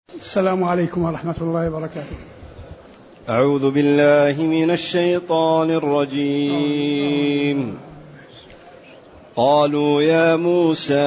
السلام عليكم ورحمة الله وبركاته. أعوذ بالله من الشيطان الرجيم. قالوا يا موسى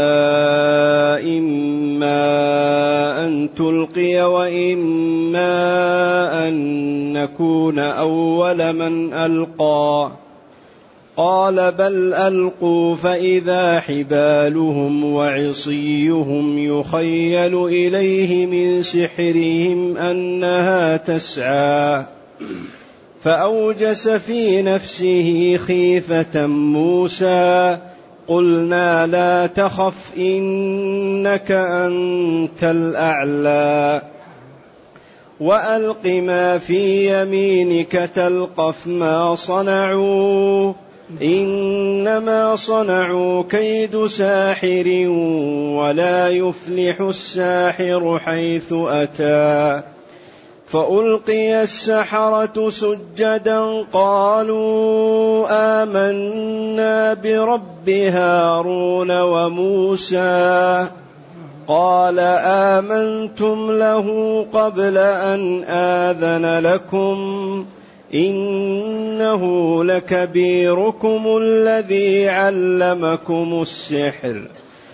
إما أن تلقي وإما أن نكون أول من ألقى قال بل ألقوا فإذا حبالهم وعصيهم يخيل إليه من سحرهم أنها تسعى فأوجس في نفسه خيفة موسى قلنا لا تخف إنك أنت الأعلى وألق ما في يمينك تلقف ما صنعوا إنما صنعوا كيد ساحر ولا يفلح الساحر حيث أتى فألقي السحرة سجدا قالوا آمنا برب هارون وموسى قال آمنتم له قبل أن آذن لكم إنه لكبيركم الذي علمكم السحر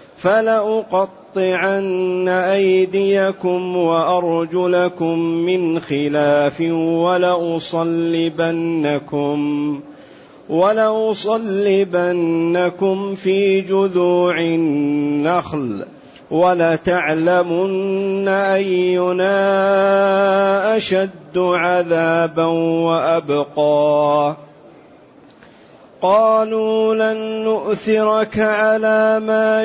فلأقطعن أيديكم وأرجلكم من خلاف ولأصلبنكم في جذوع النخل ولتعلمن أينا أشد عذابا وأبقى قالوا لن نؤثرك على ما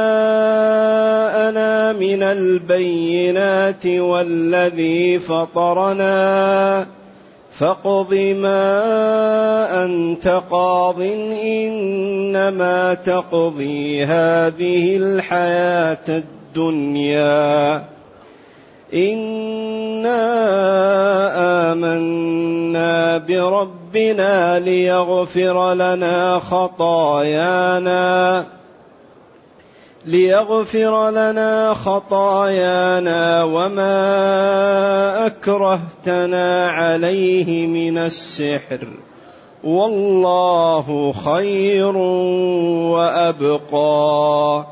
جاءنا من البينات والذي فطرنا فاقض ما أنت قاض إنما تقضي هذه الحياة الدنيا إنا آمنا بربنا ليغفر لنا خطايانا وما أكرهتنا عليه من السحر والله خير وأبقى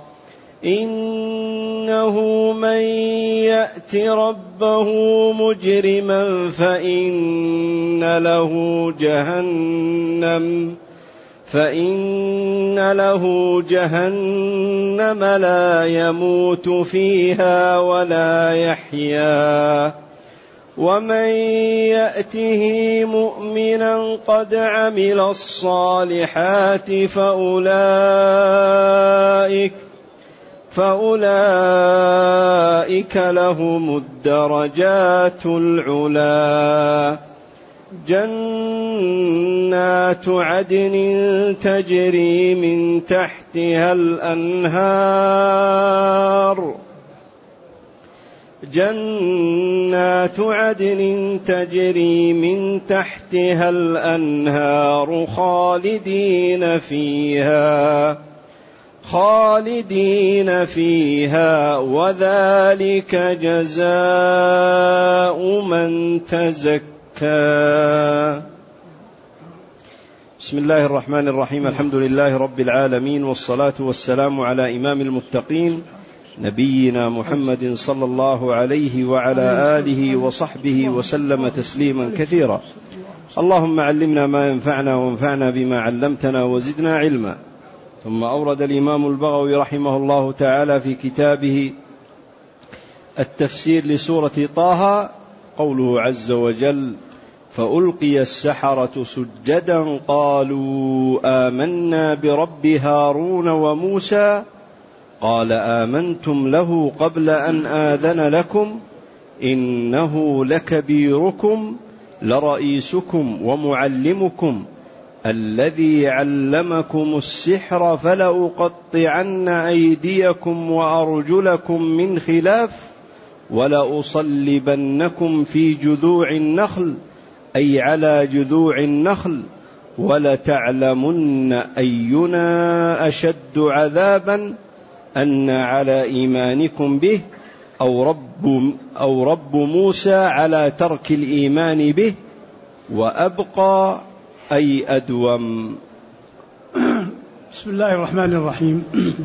إنه من يأت ربه مجرما فإن له جهنم لا يموت فيها ولا يحيا ومن يأته مؤمنا قد عمل الصالحات فأولئك لهم الدرجات العلى جنات عدن تجري من تحتها الأنهار خالدين فيها وذلك جزاء من تزكى. بسم الله الرحمن الرحيم. الحمد لله رب العالمين والصلاة والسلام على إمام المتقين نبينا محمد صلى الله عليه وعلى آله وصحبه وسلم تسليما كثيرا. اللهم علمنا ما ينفعنا وانفعنا بما علمتنا وزدنا علما. ثم أورد الإمام البغوي رحمه الله تعالى في كتابه التفسير لسورة طه قوله عز وجل فألقي السحرة سجدا قالوا آمنا برب هارون وموسى قال آمنتم له قبل أن آذن لكم إنه لكبيركم لرئيسكم ومعلمكم الذي علمكم السحر فلأقطعن أيديكم وأرجلكم من خلاف ولأصلبنكم في جذوع النخل أي على جذوع النخل ولتعلمن أينا أشد عذابا أن على إيمانكم به أو رب موسى على ترك الإيمان به، وأبقى أي أدوم. بسم الله الرحمن الرحيم.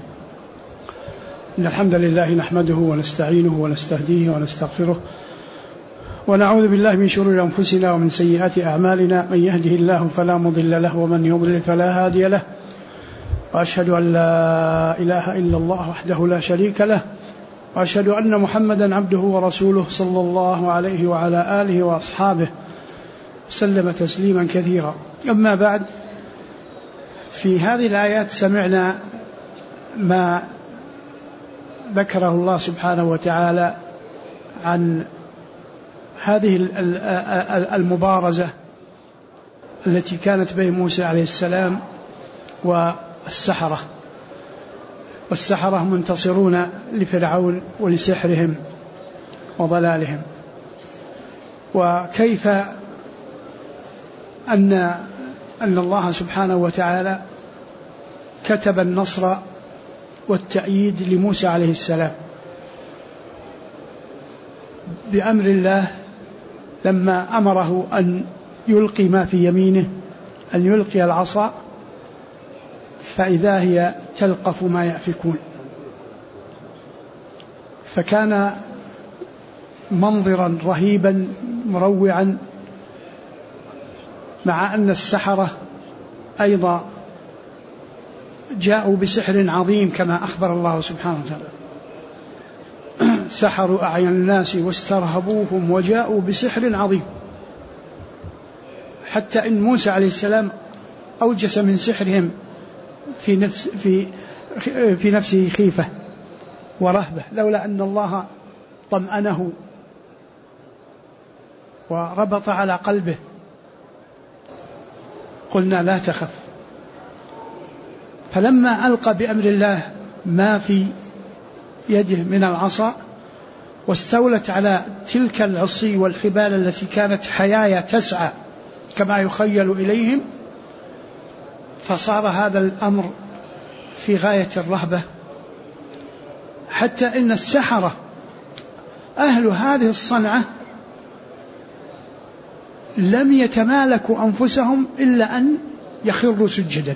إن الحمد لله نحمده ونستعينه ونستهديه ونستغفره، ونعوذ بالله من شرور أنفسنا ومن سيئات أعمالنا، من يهده الله فلا مضل له ومن يضلل فلا هادي له، وأشهد أن لا إله إلا الله وحده لا شريك له، وأشهد أن محمدا عبده ورسوله صلى الله عليه وعلى آله وأصحابه سلم تسليما كثيرا. أما بعد، في هذه الآيات سمعنا ما ذكره الله سبحانه وتعالى عن هذه المبارزة التي كانت بين موسى عليه السلام والسحرة، والسحرة منتصرون لفرعون ولسحرهم وضلالهم، وكيف أن الله سبحانه وتعالى كتب النصر والتأييد لموسى عليه السلام بأمر الله، لما أمره أن يلقي ما في يمينه، أن يلقي العصا فإذا هي تلقف ما يأفكون. فكان منظرا رهيبا مروعا، مع أن السحرة أيضا جاءوا بسحر عظيم كما أخبر الله سبحانه وتعالى: سحروا أعين الناس واسترهبوهم وجاءوا بسحر عظيم، حتى إن موسى عليه السلام أوجس من سحرهم في نفسه خيفة ورهبة، لولا أن الله طمأنه وربط على قلبه. قلنا لا تخف. فلما ألقى بأمر الله ما في يده من العصا واستولت على تلك العصي والحبال التي كانت حيايا تسعى كما يخيل إليهم، فصار هذا الأمر في غاية الرهبة، حتى إن السحرة أهل هذه الصنعة لم يتمالكوا أنفسهم إلا أن يخروا سجدا،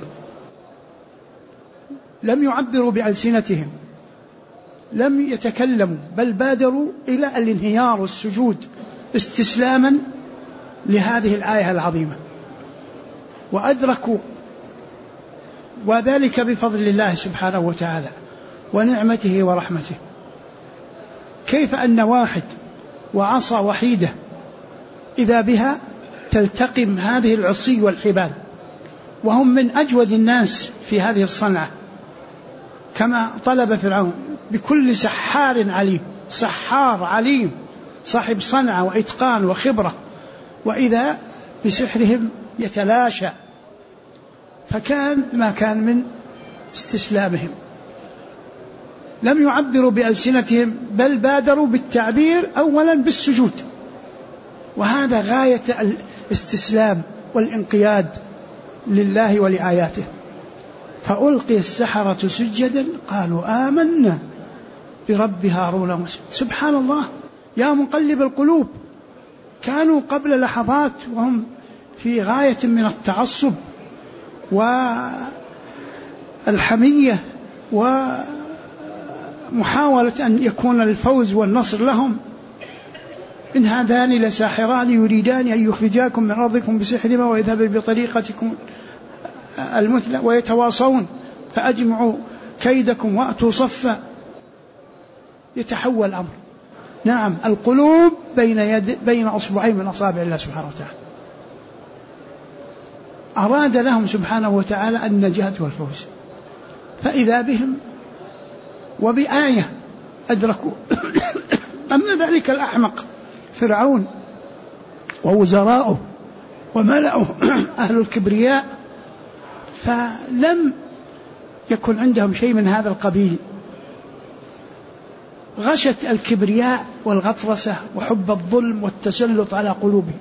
لم يعبروا بألسنتهم، لم يتكلموا، بل بادروا إلى الانهيار والسجود استسلاما لهذه الآية العظيمة، وأدركوا، وذلك بفضل الله سبحانه وتعالى ونعمته ورحمته. كيف أن واحد وعصا وحيدة إذا بها تلتقم هذه العصي والحبال، وهم من أجود الناس في هذه الصنعة، كما طلب فرعون بكل سحار عليم، سحار عليم صاحب صنعة وإتقان وخبرة، وإذا بسحرهم يتلاشى. فكان ما كان من استسلامهم، لم يعبروا بألسنتهم، بل بادروا بالتعبير أولا بالسجود، وهذا غاية الاستسلام والانقياد لله ولآياته. فألقي السحرة سجدا قالوا آمنا برب هارون وموسى. سبحان الله، يا مقلب القلوب، كانوا قبل لحظات وهم في غاية من التعصب والحمية ومحاولة أن يكون الفوز والنصر لهم. إن هذان لساحران يريدان أن يخرجاكم من أرضكم بسحرهما ويذهب بطريقتكم المثلى ويتواصون فأجمعوا كيدكم وأتوا صفا. يتحول الأمر. نعم، القلوب بين أصبعين من أصابع الله سبحانه وتعالى. أراد لهم سبحانه وتعالى النجاة والفوز، فإذا بهم وبآية أدركوا. أما ذلك الأحمق فرعون ووزراؤه وملأه أهل الكبرياء، فلم يكن عندهم شيء من هذا القبيل. غشت الكبرياء والغطرسة وحب الظلم والتسلط على قلوبهم،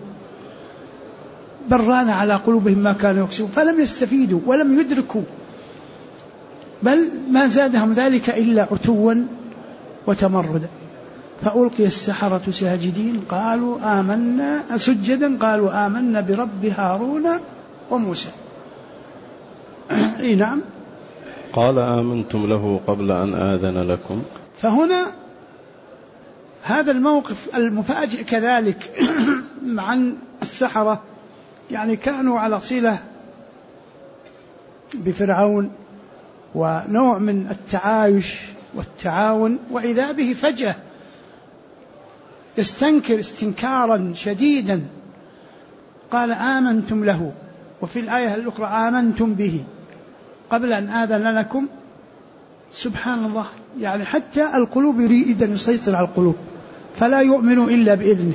بران على قلوبهم ما كانوا يكسبون، فلم يستفيدوا ولم يدركوا، بل ما زادهم ذلك إلا عتوا وتمردا. فألقي السحرة ساجدين قالوا آمنا سجدا قالوا آمنا برب هارون وموسى. نعم. قال آمنتم له قبل أن آذن لكم. فهنا هذا الموقف المفاجئ كذلك عن السحرة، يعني كانوا على صلة بفرعون ونوع من التعايش والتعاون، وإذا به فجأة يستنكر استنكارا شديدا، قال آمنتم له، وفي الآية الأخرى آمنتم به قبل أن آذن لكم. سبحان الله، يعني حتى القلوب يريد أن يسيطر على القلوب فلا يؤمنوا إلا بإذنه.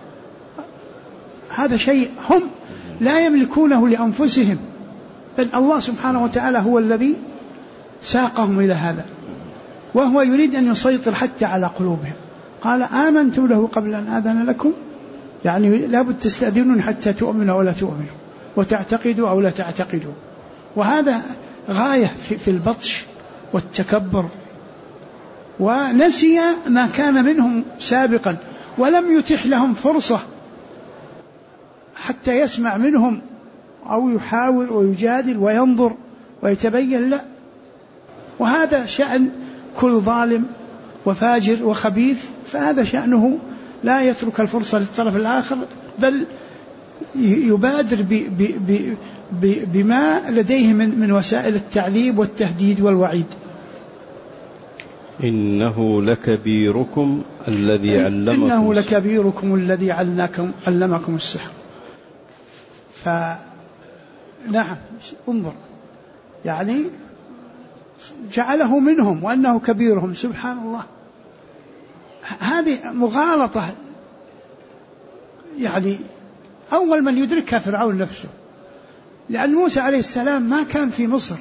هذا شيء هم لا يملكونه لأنفسهم، بل الله سبحانه وتعالى هو الذي ساقهم إلى هذا، وهو يريد أن يسيطر حتى على قلوبهم. قال آمنتم له قبل أن آذن لكم، يعني لابد تستأذنون حتى تؤمنوا أو لا تؤمنوا، وتعتقدوا أو لا تعتقدوا. وهذا غاية في البطش والتكبر، ونسي ما كان منهم سابقا، ولم يتح لهم فرصة حتى يسمع منهم أو يحاول ويجادل وينظر ويتبين. لا، وهذا شأن كل ظالم وفاجر وخبيث، فهذا شأنه لا يترك الفرصة للطرف الآخر، بل يبادر بما لديه من وسائل التعذيب والتهديد والوعيد. إنه لكبيركم الذي علمكم السحر. فنعم، انظر، يعني جعله منهم وأنه كبيرهم. سبحان الله، هذه مغالطة، يعني أول من يدركها فرعون نفسه، لأن موسى عليه السلام ما كان في مصر،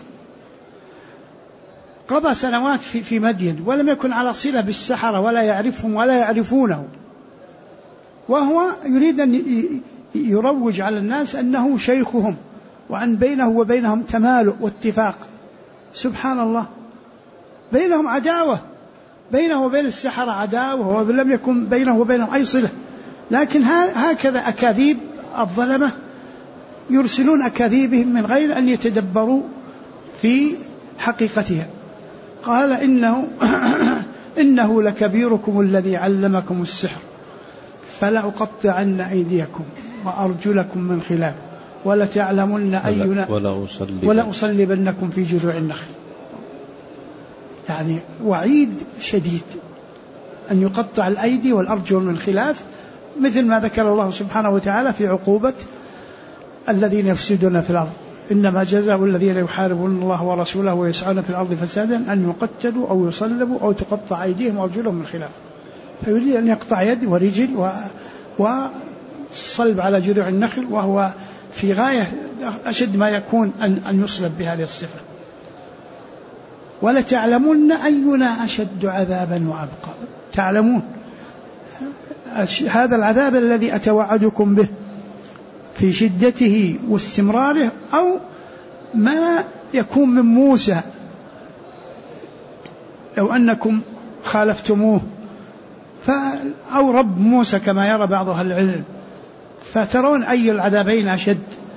قضى سنوات في مدين، ولم يكن على صلة بالسحرة ولا يعرفهم ولا يعرفونه، وهو يريد أن يروج على الناس أنه شيخهم، وأن بينه وبينهم تمالؤ واتفاق. سبحان الله، بينهم عداوة، بينه وبين السحرة عداوة، ولم يكن بينه وبينهم أي صلة. لكن هكذا أكاذيب الظلمة يرسلون أكاذيبهم من غير أن يتدبروا في حقيقتها. قال إنه لكبيركم الذي علمكم السحر فلأقطعن أيديكم وأرجلكم من خلاف ولتعلمن أينا ولأصلبنكم في جذوع النخل. يعني وعيد شديد أن يقطع الأيدي والأرجل من خلاف، مثل ما ذكر الله سبحانه وتعالى في عقوبة الذين يفسدون في الأرض. إنما جزاء الذين يحاربون الله ورسوله ويسعون في الأرض فسادا أن يقتلوا أو يصلبوا أو تقطع أيديهم وأرجلهم من خلاف. فيريد أن يقطع يد ورجل وصلب على جذوع النخل، وهو في غاية أشد ما يكون أن يصلب بهذه الصفة. ولتعلمن أينا أشد عذابا وأبقى. تعلمون هذا العذاب الذي أتوعدكم به في شدته واستمراره، أو ما يكون من موسى لو أنكم خالفتموه، أو رب موسى كما يرى بعض أهل العلم، فترون أي العذابين أشد.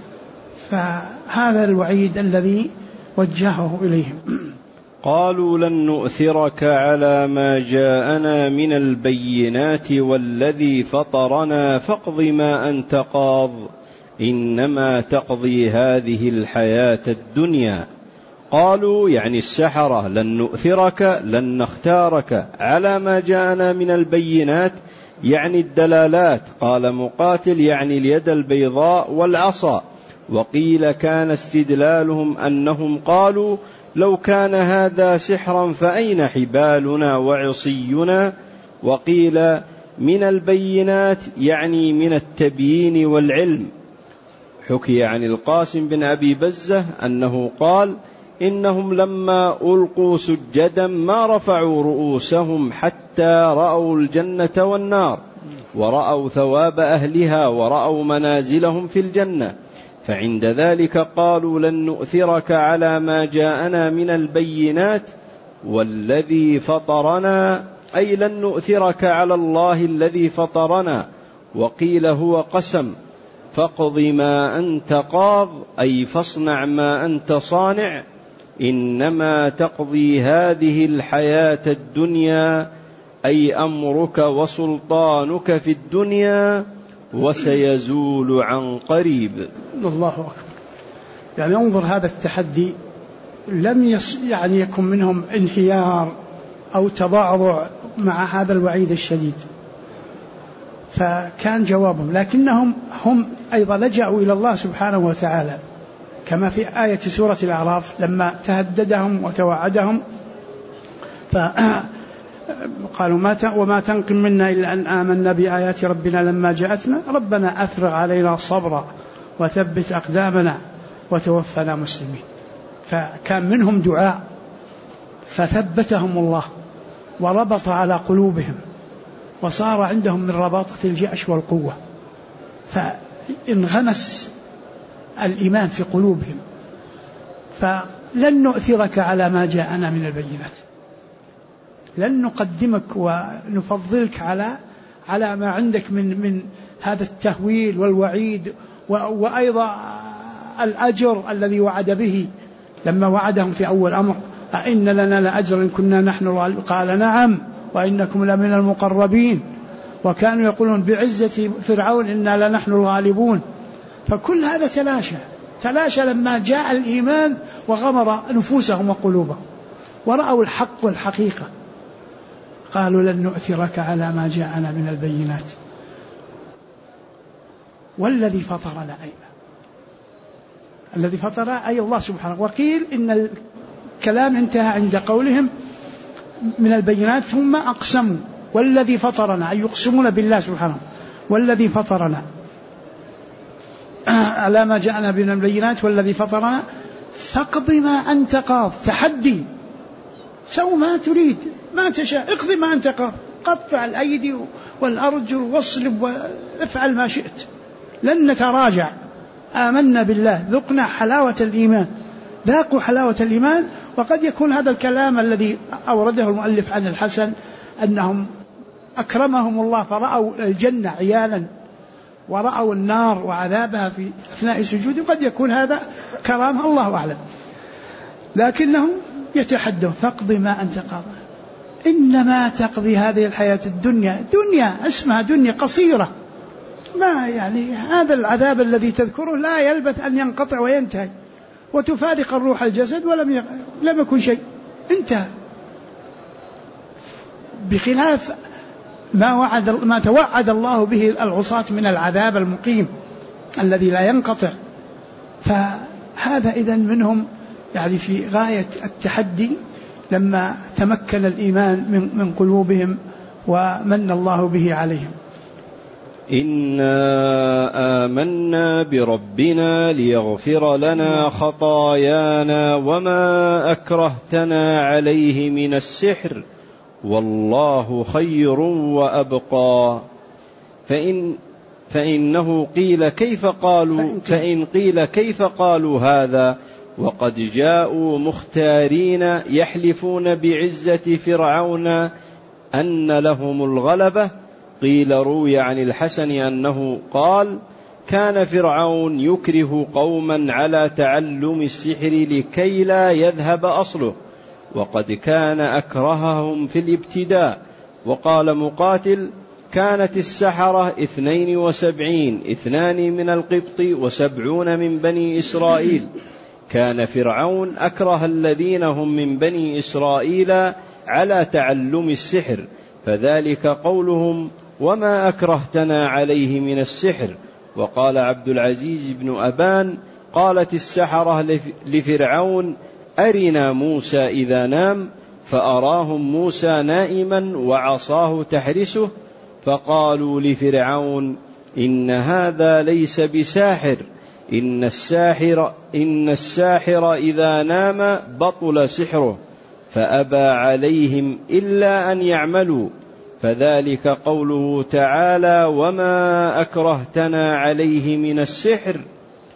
فهذا الوعيد الذي وجهه إليهم. قالوا لن نؤثرك على ما جاءنا من البينات والذي فطرنا فاقض ما أنت قاض إنما تقضي هذه الحياة الدنيا. قالوا يعني السحرة لن نؤثرك، لن نختارك على ما جاءنا من البينات، يعني الدلالات. قال مقاتل يعني اليد البيضاء والعصا. وقيل كان استدلالهم أنهم قالوا لو كان هذا سحرا فأين حبالنا وعصينا. وقيل من البينات يعني من التبيين والعلم. حكي عن القاسم بن أبي بزة أنه قال إنهم لما ألقوا سجدا ما رفعوا رؤوسهم حتى رأوا الجنة والنار، ورأوا ثواب أهلها، ورأوا منازلهم في الجنة، فعند ذلك قالوا لن نؤثرك على ما جاءنا من البينات والذي فطرنا أي لن نؤثرك على الله الذي فطرنا، وقيل هو قسم. فاقض ما أنت قاض أي فاصنع ما أنت صانع، إنما تقضي هذه الحياة الدنيا، أي أمرك وسلطانك في الدنيا، وسيزول عن قريب. الله أكبر. يعني انظر هذا التحدي، لم يعني يكن منهم انحيار أو تضعضع مع هذا الوعيد الشديد، فكان جوابهم، لكنهم هم أيضا لجأوا إلى الله سبحانه وتعالى، كما في آية سورة الأعراف لما تهددهم وتوعدهم فقالوا وما تنقم منا إلا أن آمنا بآيات ربنا لما جاءتنا ربنا أفرغ علينا صبرا وثبت أقدامنا وتوفنا مسلمين. فكان منهم دعاء فثبتهم الله وربط على قلوبهم، وصار عندهم من رباطة الجأش والقوة، فانغمس الإيمان في قلوبهم. فلن نؤثرك على ما جاءنا من البينات، لن نقدمك ونفضلك على ما عندك من هذا التهويل والوعيد، وأيضا الأجر الذي وعد به لما وعدهم في أول أمر أئن لنا لأجر إن كنا نحن الغالبين، قال نعم وإنكم لمن المقربين، وكانوا يقولون بعزة فرعون إنا لنحن الغالبون. فكل هذا تلاشى لما جاء الإيمان وغمر نفوسهم وقلوبهم ورأوا الحق والحقيقة. قالوا لن نؤثرك على ما جاءنا من البينات والذي فطرنا، الذي فطر أي الله سبحانه. وقيل إن الكلام انتهى عند قولهم من البينات ثم أقسموا والذي فطرنا، أي يقسمون بالله سبحانه والذي فطرنا على ما جاءنا من البينات والذي فطرنا فاقض ما أنت قاض. تحدي، سو ما تريد ما تشاء، اقض ما أنت قاض، قطع الأيدي والأرجل واصلب وافعل ما شئت، لن نتراجع. آمنا بالله، ذقنا حلاوة الإيمان، ذاقوا حلاوة الإيمان. وقد يكون هذا الكلام الذي أورده المؤلف عن الحسن أنهم أكرمهم الله فرأوا الجنة عيالا ورأوا النار وعذابها في أثناء سجود، قد يكون هذا كرامة الله أعلم، لكنهم يتحدون فاقض ما أنت قاض، إنما تقضي هذه الحياة الدنيا، دنيا اسمها دنيا قصيرة، ما يعني هذا العذاب الذي تذكره لا يلبث أن ينقطع وينتهي، وتفارق الروح الجسد ولم يكن شيء، انتهى. بخلاف ما توعد الله به العصاة من العذاب المقيم الذي لا ينقطع. فهذا إذن منهم يعني في غاية التحدي لما تمكن الإيمان من قلوبهم ومن الله به عليهم. إنا آمنا بربنا ليغفر لنا خطايانا وما أكرهتنا عليه من السحر والله خير وأبقى. فإن قيل كيف قالوا هذا وقد جاءوا مختارين يحلفون بعزة فرعون أن لهم الغلبة. قيل روي عن الحسن أنه قال كان فرعون يكره قوما على تعلم السحر لكي لا يذهب أصله، وقد كان أكرههم في الابتداء. وقال مقاتل كانت السحرة 72، 2 من القبط و70 من بني إسرائيل. كان فرعون أكره الذين هم من بني إسرائيل على تعلم السحر، فذلك قولهم وما أكرهتنا عليه من السحر. وقال عبد العزيز بن أبان قالت السحرة لفرعون أرنا موسى إذا نام، فأراهم موسى نائما وعصاه تحرسه، فقالوا لفرعون إن هذا ليس بساحر، إن الساحر إذا نام بطل سحره، فأبى عليهم إلا أن يعملوا. فذلك قوله تعالى وما أكرهتنا عليه من السحر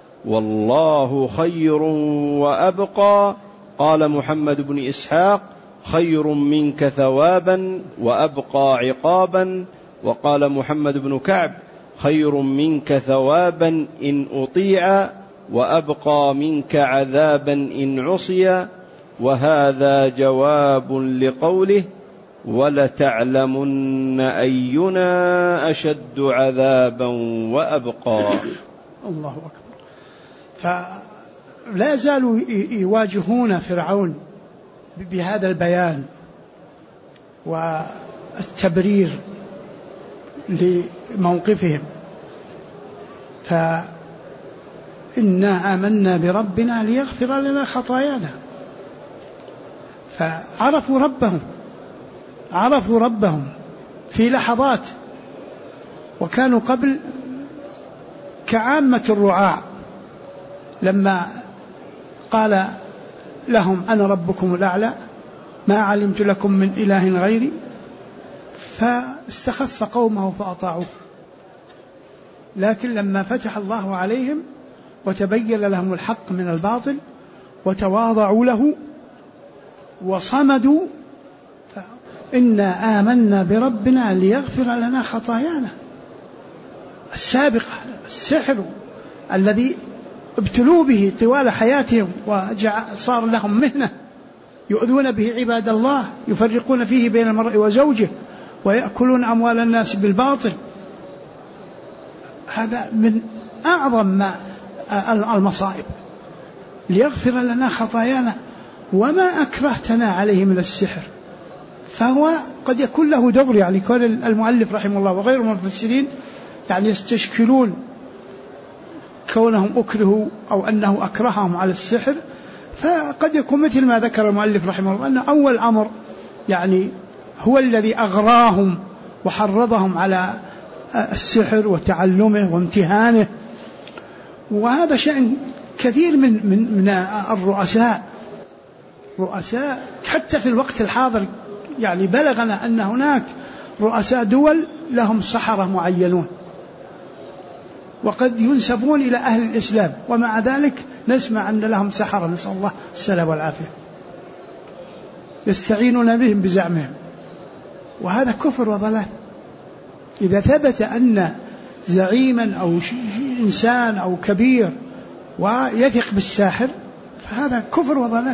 والله خير وأبقى. قال محمد بن إسحاق خير منك ثوابا وأبقى عقابا. وقال محمد بن كعب: خير منك ثوابا إن أطيع وأبقى منك عذابا إن عصي. وهذا جواب لقوله: ولتعلمن أينا أشد عذابا وأبقى. الله أكبر. فلا زالوا يواجهون فرعون بهذا البيان والتبرير لموقفهم. فإنا آمنا بربنا ليغفر لنا خطايانا. فعرفوا ربهم في لحظات، وكانوا قبل كعامة الرعاع لما قال لهم: أنا ربكم الأعلى ما علمت لكم من إله غيري، فاستخف قومه فأطاعوه. لكن لما فتح الله عليهم وتبين لهم الحق من الباطل وتواضعوا له وصمدوا، إنا آمنا بربنا ليغفر لنا خطايانا السابقة. السحر الذي ابتلوا به طوال حياتهم وصار لهم مهنة يؤذون به عباد الله، يفرقون فيه بين المرء وزوجه ويأكلون أموال الناس بالباطل. هذا من أعظم المصائب. ليغفر لنا خطايانا وما أكرهتنا عليه من السحر. فهو قد يكون له دور، يعني كون المؤلف رحمه الله وغيره من المفسرين يعني يستشكلون كونهم أكرهوا أو أنه أكرههم على السحر، فقد يكون مثل ما ذكر المؤلف رحمه الله أن أول أمر يعني هو الذي أغراهم وحرضهم على السحر وتعلمه وامتهانه. وهذا شأن كثير من الرؤساء حتى في الوقت الحاضر. يعني بلغنا أن هناك رؤساء دول لهم سحرة معينون وقد ينسبون إلى أهل الإسلام، ومع ذلك نسمع أن لهم سحرة، نسأل الله السلامة والعافية، يستعينون بهم بزعمهم. وهذا كفر وضلال. إذا ثبت أن زعيما أو إنسان أو كبير ويثق بالساحر فهذا كفر وضلال.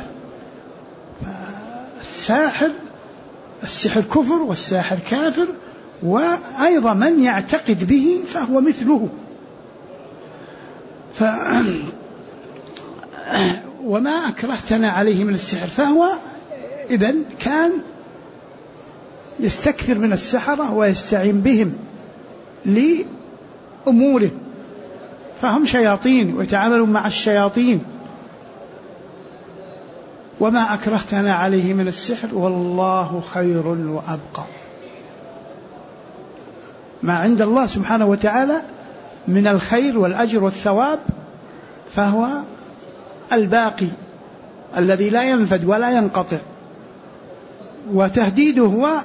السحر كفر والساحر كافر، وأيضا من يعتقد به فهو مثله. وما أكرهتنا عليه من السحر، فهو إذن كان يستكثر من السحرة ويستعين بهم لأموره، فهم شياطين ويتعاملون مع الشياطين. وما أكرهتنا عليه من السحر والله خير وأبقى. ما عند الله سبحانه وتعالى من الخير والأجر والثواب فهو الباقي الذي لا ينفد ولا ينقطع. وتهديده هو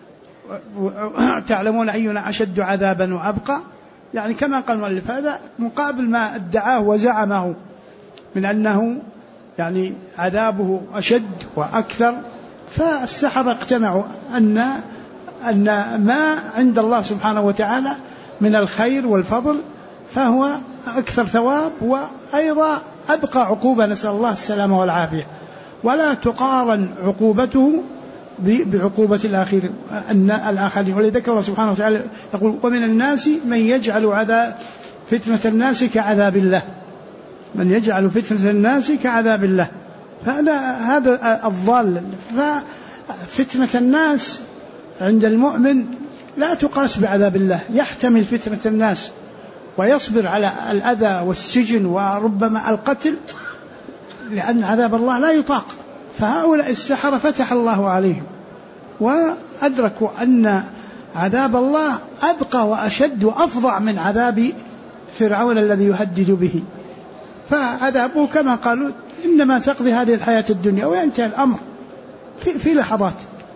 تعلمون أينا أشد عذابا وأبقى، يعني كما قال المؤلف هذا مقابل ما ادعاه وزعمه من أنه يعني عذابه أشد وأكثر. فالسحرة اقتنعوا أن ما عند الله سبحانه وتعالى من الخير والفضل فهو أكثر ثواب وأيضا أبقى عقوبة، نسأل الله السلامة والعافية. ولا تقارن عقوبته بعقوبة الآخرين. ولذلك الله سبحانه وتعالى يقول: ومن الناس من يجعل عذاب فتنة الناس كعذاب الله، من يجعل فتنة الناس كعذاب الله. هذا الضال. ففتنة الناس عند المؤمن لا تقاس بعذاب الله. يحتمل فتنة الناس ويصبر على الأذى والسجن وربما القتل، لأن عذاب الله لا يطاق. فهؤلاء السحرة فتح الله عليهم وأدركوا أن عذاب الله أبقى وأشد وأفظع من عذاب فرعون الذي يهدد به. فعذابه كما قالوا إنما تقضي هذه الحياة الدنيا وينتهي الأمر في لحظات.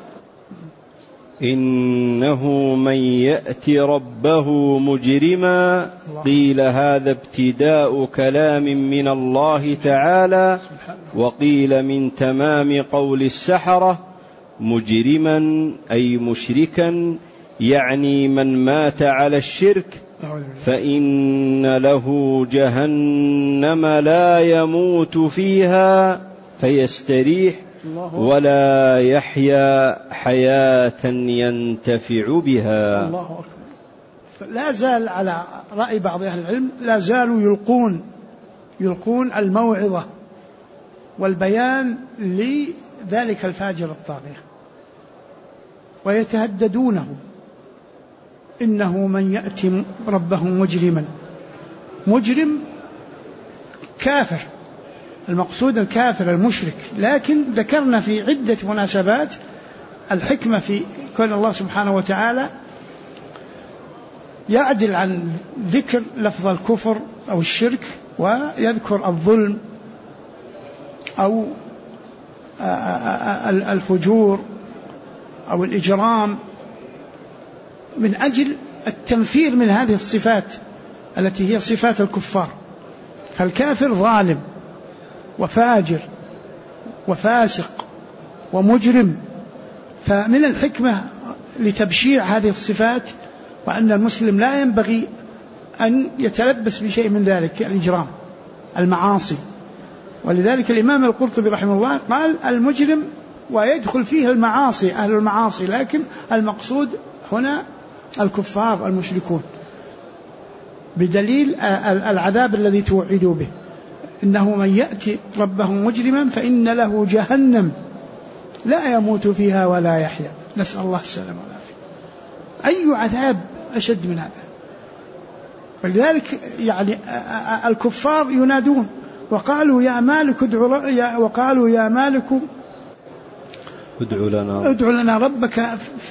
إنه من يأتي ربه مجرما قيل هذا ابتداء كلام من الله تعالى، وقيل من تمام قول السحرة، مجرما أي مشركا، يعني من مات على الشرك فإن له جهنم لا يموت فيها فيستريح ولا يحيا حياة ينتفع بها. الله أكبر. لا زال على رأي بعض أهل العلم لا زالوا يلقون الموعظة والبيان لذلك الفاجر الطاغية ويتهددونه، إنه من يأتي ربه مجرم كافر، المقصود الكافر المشرك. لكن ذكرنا في عدة مناسبات الحكمة في كون الله سبحانه وتعالى يعدل عن ذكر لفظ الكفر أو الشرك ويذكر الظلم أو الفجور أو الإجرام، من أجل التنفير من هذه الصفات التي هي صفات الكفار. فالكافر ظالم وفاجر وفاسق ومجرم، فمن الحكمة لتبشيع هذه الصفات وأن المسلم لا ينبغي أن يتلبس بشيء من ذلك الإجرام المعاصي. ولذلك الإمام القرطبي رحمه الله قال المجرم ويدخل فيه المعاصي أهل المعاصي، لكن المقصود هنا الكفار المشركون، بدليل العذاب الذي توعدوا به، إنه من يأتي ربه مجرما فإن له جهنم لا يموت فيها ولا يحيا. نسأل الله السلامة والعافية. أي عذاب أشد من هذا؟ ولذلك يعني الكفار ينادون وقالوا يا مالك ادع لنا ربك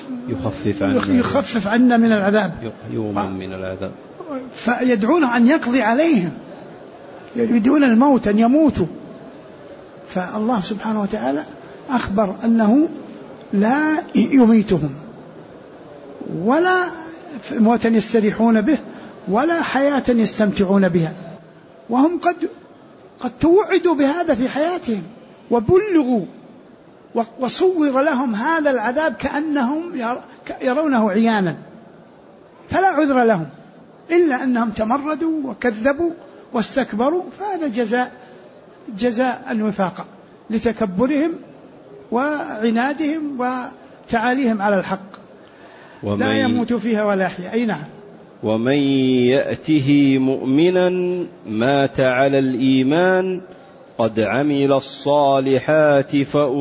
يخفف عنا من العذاب يوما من العذاب، فيدعون أن يقضي عليهم، يريدون الموت أن يموتوا. فالله سبحانه وتعالى أخبر أنه لا يميتهم ولا موتا يستريحون به ولا حياة يستمتعون بها، وهم قد توعدوا بهذا في حياتهم وبلغوا وصور لهم هذا العذاب كأنهم يرونه عيانا، فلا عذر لهم إلا أنهم تمردوا وكذبوا واستكبروا، فهذا جزاء الوفاق لتكبرهم وعنادهم وتعاليهم على الحق. لا يموت فيها ولا يحيا. أي نعم. ومن يأته مؤمنا مات على الإيمان قد عمل الصالحات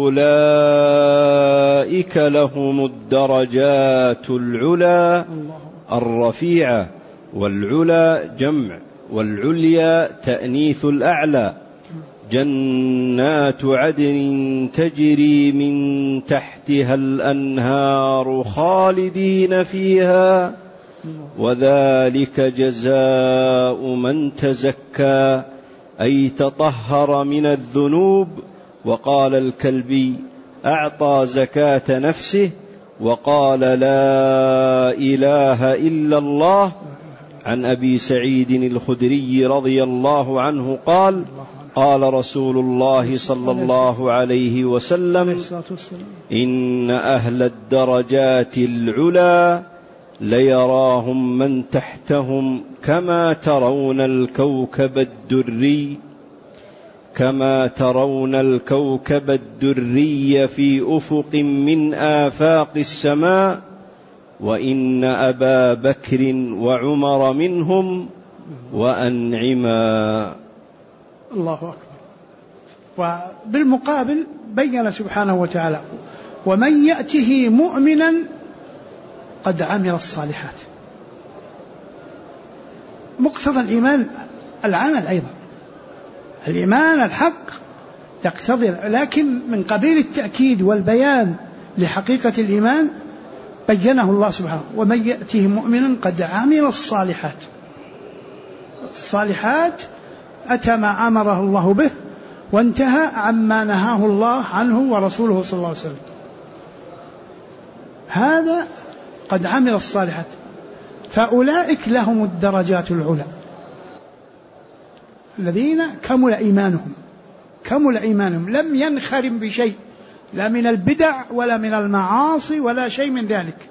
فأولئك لهم الدرجات العلى الرفيعة، والعلى جمع والعليا تأنيث الأعلى، جنات عدن تجري من تحتها الأنهار خالدين فيها وذلك جزاء من تزكى أي تطهر من الذنوب. وقال الكلبي أعطى زكاة نفسه وقال لا إله إلا الله. عن أبي سعيد الخدري رضي الله عنه قال قال رسول الله صلى الله عليه وسلم إن أهل الدرجات العلا ليراهم من تحتهم كما ترون الكوكب الدري في أفق من آفاق السماء، وإن أبا بكر وعمر منهم وأنعما. الله أكبر. وبالمقابل بين سبحانه وتعالى ومن يأته مؤمنا قد عمل الصالحات. مقتضى الإيمان العمل أيضا، الإيمان الحق يقتضي، لكن من قبيل التأكيد والبيان لحقيقة الإيمان بينه الله سبحانه ومن يأته مؤمنا قد عمل الصالحات. الصالحات أتى ما أمره الله به وانتهى عما نهاه الله عنه ورسوله صلى الله عليه وسلم، هذا قد عمل الصالحات فأولئك لهم الدرجات العلى، الذين كمل إيمانهم لم ينخرم بشيء لا من البدع ولا من المعاصي ولا شيء من ذلك.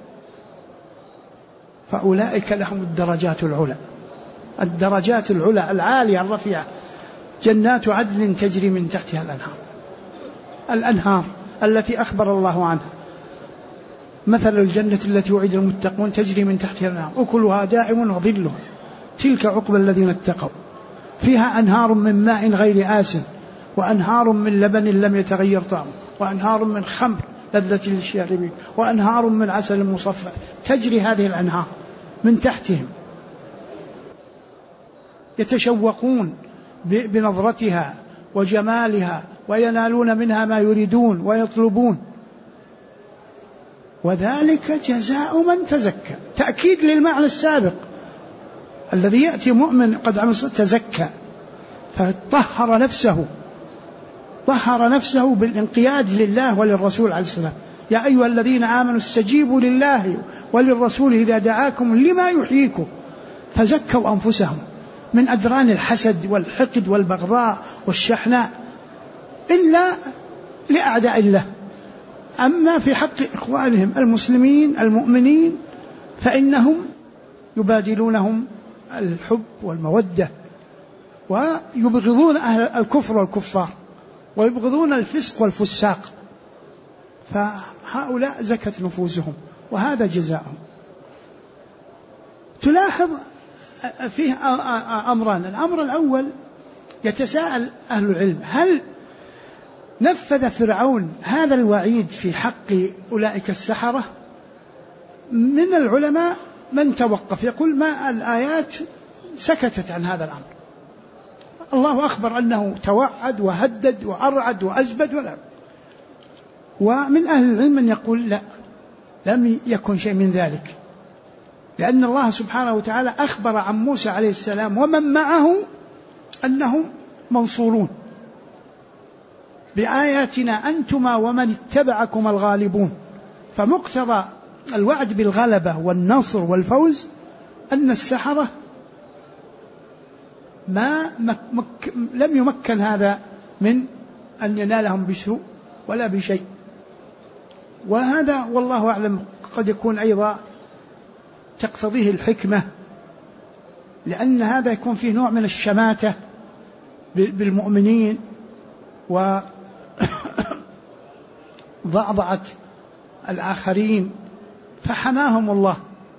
فأولئك لهم الدرجات العلى، الدرجات العلى العالية الرفيعة، جنات عدن تجري من تحتها الأنهار التي أخبر الله عنها. مثل الجنة التي وعد المتقون تجري من تحتها الأنهار أكلها دائم وظلها تلك عقبى الذين اتقوا، فيها أنهار من ماء غير آسن وأنهار من لبن لم يتغير طعمه وأنهار من خمر لذة للشاربين وأنهار من عسل مصفى، تجري هذه الأنهار من تحتهم، يتشوقون بنظرتها وجمالها وينالون منها ما يريدون ويطلبون، وذلك جزاء من تزكى، تأكيد للمعنى السابق الذي يأتي مؤمن قد عمل تزكى فطهر نفسه، طهر نفسه بالانقياد لله وللرسول عليه السلام. يا أيها الذين آمنوا استجيبوا لله وللرسول إذا دعاكم لما يحييكم، فزكوا أنفسهم من أدران الحسد والحقد والبغضاء والشحناء إلا لأعداء الله. أما في حق إخوانهم المسلمين المؤمنين فإنهم يبادلونهم الحب والمودة، ويبغضون أهل الكفر والكفار ويبغضون الفسق والفساق، فهؤلاء زكت نفوسهم وهذا جزاؤهم. تلاحظ فيه أمران. الأمر الأول يتساءل أهل العلم هل نفذ فرعون هذا الوعيد في حق أولئك السحرة؟ من العلماء من توقف يقول ما الآيات سكتت عن هذا الأمر، الله أخبر أنه توعد وهدد وأرعد وأزبد ولا. ومن أهل العلم من يقول لا، لم يكن شيء من ذلك، لأن الله سبحانه وتعالى أخبر عن موسى عليه السلام ومن معه أنهم منصورون بآياتنا أنتما ومن اتبعكما الغالبون. فمقتضى الوعد بالغلبة والنصر والفوز أن السحرة لم يمكن هذا من أن ينالهم بسوء ولا بشيء. وهذا والله أعلم قد يكون أيضا تقتضيه الحكمة، لأن هذا يكون فيه نوع من الشماتة بالمؤمنين وضعضعة الآخرين، فحماهم الله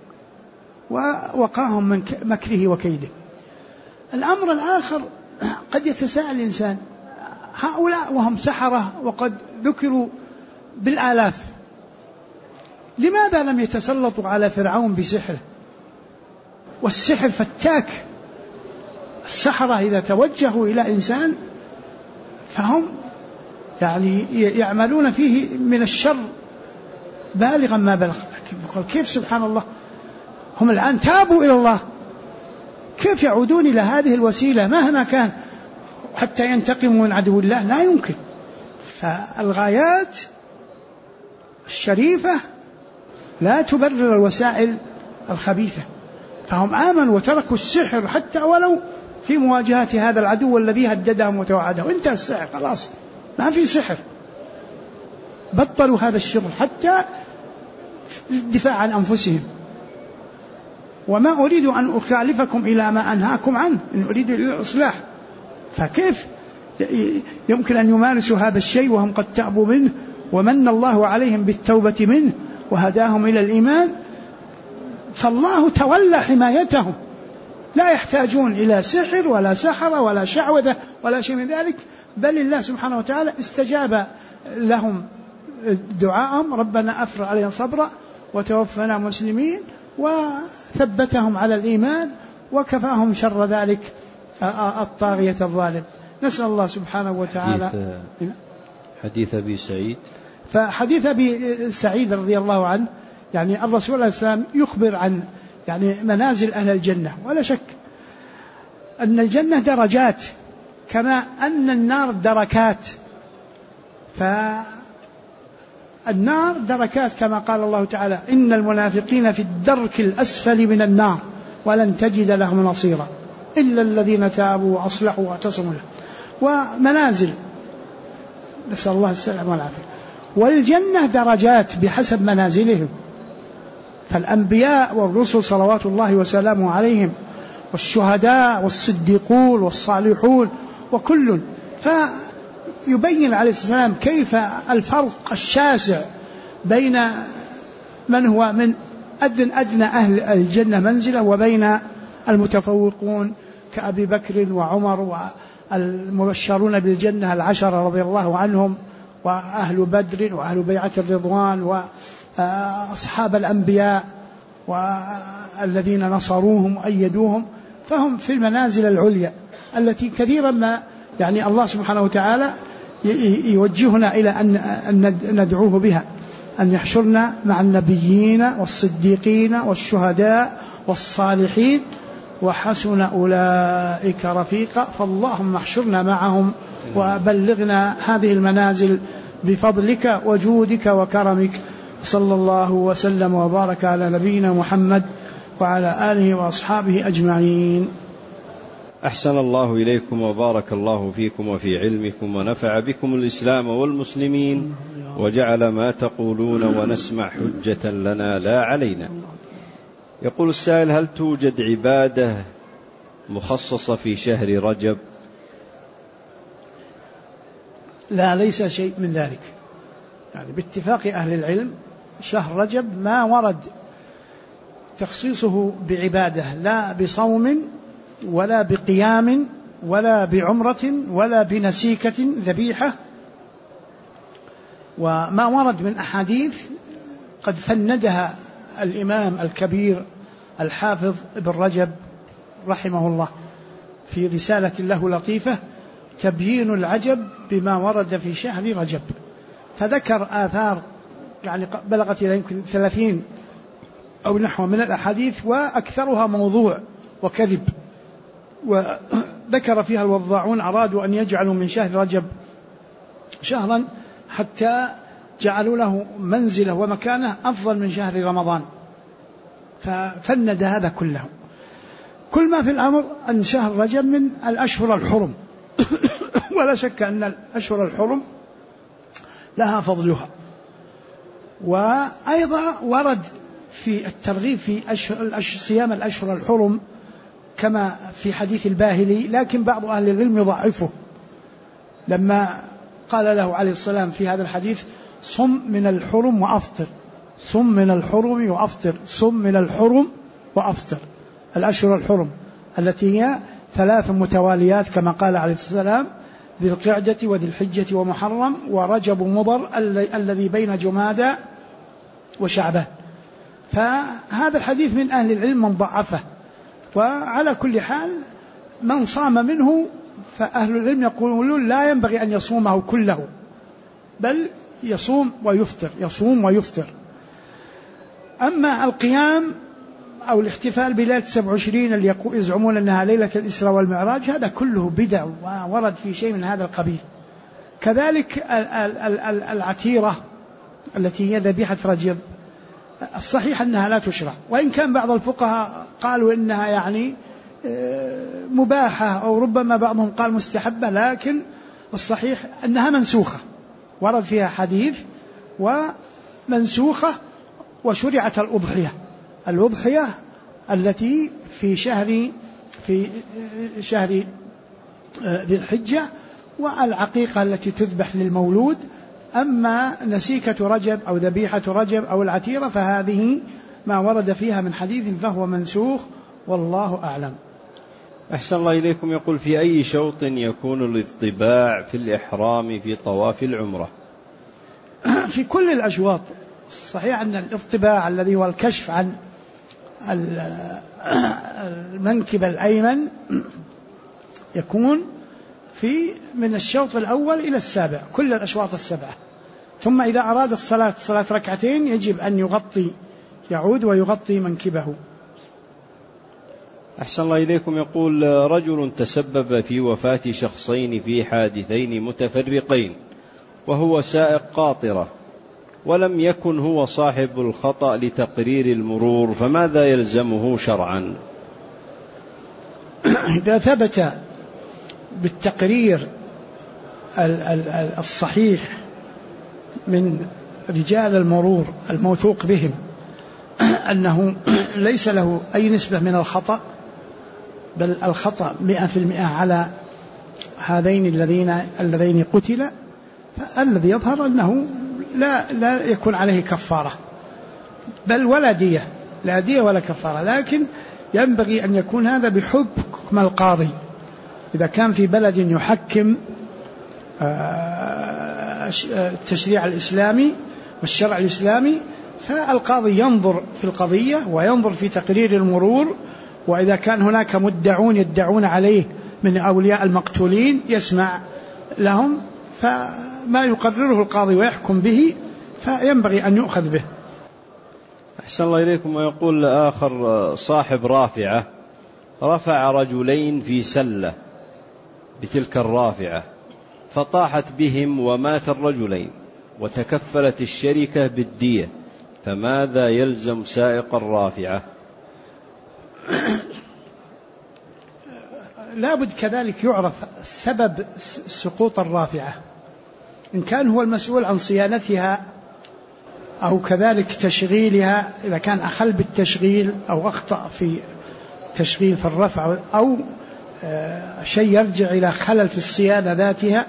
ووقاهم من مكره وكيده. الأمر الآخر قد يتساءل الإنسان هؤلاء وهم سحرة وقد ذكروا بالآلاف لماذا لم يتسلطوا على فرعون بسحره؟ والسحر فتاك، السحرة إذا توجهوا إلى إنسان فهم يعني يعملون فيه من الشر بالغا ما بلغ. لكن كيف سبحان الله هم الآن تابوا إلى الله، كيف يعودون إلى هذه الوسيلة مهما كان حتى ينتقموا من عدو الله؟ لا يمكن. فالغايات الشريفة لا تبرر الوسائل الخبيثة، فهم آمنوا وتركوا السحر حتى ولو في مواجهة هذا العدو الذي هددهم وتوعدهم. انتهى السحر خلاص، ما في سحر، بطلوا هذا الشغل حتى الدفاع عن أنفسهم. وما أريد أن أخالفكم إلى ما أنهاكم عنه، إن أريد الإصلاح. فكيف يمكن أن يمارسوا هذا الشيء وهم قد تابوا منه ومن الله عليهم بالتوبة منه وهداهم إلى الإيمان؟ فالله تولى حمايتهم، لا يحتاجون إلى سحر ولا سحرة ولا شعوذة ولا شيء من ذلك، بل الله سبحانه وتعالى استجاب لهم دعاءهم ربنا أفرغ علينا صبرا وتوفنا مسلمين، وثبتهم على الإيمان وكفاهم شر ذلك الطاغية الظالم. نسأل الله سبحانه وتعالى. حديث أبي سعيد، فحديث أبي سعيد رضي الله عنه يعني الرسول عليه السلام يخبر عن يعني منازل أهل الجنة، ولا شك أن الجنة درجات كما أن النار دركات، فالنار دركات كما قال الله تعالى إن المنافقين في الدرك الأسفل من النار ولن تجد لهم نصيرا إلا الذين تابوا وأصلحوا واعتصموا له. ومنازل، نسأل الله السلامة والعافية. والجنة درجات بحسب منازلهم، فالأنبياء والرسل صلوات الله وسلامه عليهم، والشهداء والصديقون والصالحون وكل، فيبين عليه السلام كيف الفرق الشاسع بين من هو من أدنى أهل الجنة منزلة وبين المتفوقون كأبي بكر وعمر والمبشرون بالجنة 10 رضي الله عنهم، وأهل بدر وأهل بيعة الرضوان وأصحاب الأنبياء والذين نصروهم وأيدوهم، فهم في المنازل العليا التي كثيرا ما يعني الله سبحانه وتعالى يوجهنا إلى أن ندعوه بها، أن يحشرنا مع النبيين والصديقين والشهداء والصالحين وحسن أولئك رفيقا، فاللهم احشرنا معهم وبلغنا هذه المنازل بفضلك وجودك وكرمك. صلى الله وسلم وبارك على نبينا محمد وعلى آله وأصحابه أجمعين. أحسن الله إليكم وبارك الله فيكم وفي علمكم ونفع بكم الإسلام والمسلمين، وجعل ما تقولون ونسمع حجة لنا لا علينا. يقول السائل: هل توجد عبادة مخصصة في شهر رجب؟ لا، ليس شيء من ذلك، يعني باتفاق أهل العلم شهر رجب ما ورد تخصيصه بعبادة، لا بصوم ولا بقيام ولا بعمرة ولا بنسيكة ذبيحة، وما ورد من أحاديث قد فندها الإمام الكبير الحافظ ابن رجب رحمه الله في رسالة له لطيفة تبيين العجب بما ورد في شهر رجب، فذكر آثار يعني بلغت إلى يمكن 30 أو نحو من الأحاديث، وأكثرها موضوع وكذب، وذكر فيها الوضاعون أرادوا أن يجعلوا من شهر رجب شهرا حتى جعلوا له منزله ومكانه أفضل من شهر رمضان، ففند هذا كله. كل ما في الأمر أن شهر رجب من الأشهر الحرم ولا شك أن الأشهر الحرم لها فضلها، وأيضا ورد في الترغيب في صيام الأشهر الحرم كما في حديث الباهلي، لكن بعض أهل العلم يضعفه لما قال له عليه السلام في هذا الحديث: صم من الحرم وأفطر، صم من الحرم وأفطر، صم من الحرم وأفطر. الأشهر الحرم التي هي 3 متواليات كما قال عليه السلام: ذي القعدة وذي الحجة ومحرم ورجب مضر الذي بين جمادى وشعبان. فهذا الحديث من أهل العلم من ضعفه، وعلى كل حال من صام منه فأهل العلم يقولون لا ينبغي أن يصومه كله، بل يصوم ويفطر، يصوم ويفطر. أما القيام أو الاحتفال بليلة 27 اللي يزعمون أنها ليلة الإسراء والمعراج، هذا كله بدع وورد في شيء من هذا القبيل. كذلك العتيرة التي هي ذبيحة رجب، الصحيح أنها لا تشرع، وإن كان بعض الفقهاء قالوا إنها يعني مباحة أو ربما بعضهم قال مستحبة، لكن الصحيح أنها منسوخة، ورد فيها حديث ومنسوخة. وشرعت الأضحية التي في شهر ذي الحجة، والعقيقة التي تذبح للمولود. أما نسيكة رجب أو ذبيحة رجب أو العتيرة فهذه ما ورد فيها من حديث فهو منسوخ، والله أعلم. أحسن الله إليكم. يقول: في أي شوط يكون الاطباع في الإحرام في طواف العمرة؟ في كل الأشواط. صحيح أن الاطباع الذي هو الكشف عن المنكب الأيمن يكون من الشوط الأول إلى السابع، كل الأشواط 7. ثم إذا أراد صلاة ركعتين يجب أن يعود ويغطي منكبه. أحسن الله إليكم. يقول: رجل تسبب في وفاة شخصين في حادثين متفرقين وهو سائق قاطرة، ولم يكن هو صاحب الخطأ لتقرير المرور، فماذا يلزمه شرعا؟ إذا ثبت بالتقرير الصحيح من رجال المرور الموثوق بهم أنه ليس له أي نسبة من الخطأ، بل الخطأ 100% على هذين الذين قتل، فالذي يظهر أنه لا يكون عليه كفارة، بل ولا دية، لا دية ولا كفارة. لكن ينبغي أن يكون هذا بحكم القاضي. إذا كان في بلد يحكم التشريع الإسلامي والشرع الإسلامي، فالقاضي ينظر في القضية وينظر في تقرير المرور، وإذا كان هناك مدعون يدعون عليه من أولياء المقتولين يسمع لهم، فما يقرره القاضي ويحكم به فينبغي أن يؤخذ به. أحسن الله إليكم. ويقول آخر صاحب رافعة رفع رجلين في سلة بتلك الرافعة فطاحت بهم ومات الرجلين، وتكفلت الشركة بالدية، فماذا يلزم سائق الرافعة؟ لابد كذلك يعرف سبب سقوط الرافعة، إن كان هو المسؤول عن صيانتها أو كذلك تشغيلها، إذا كان أخل بالتشغيل أو أخطأ في تشغيل في الرفع أو شيء يرجع إلى خلل في الصيانة ذاتها،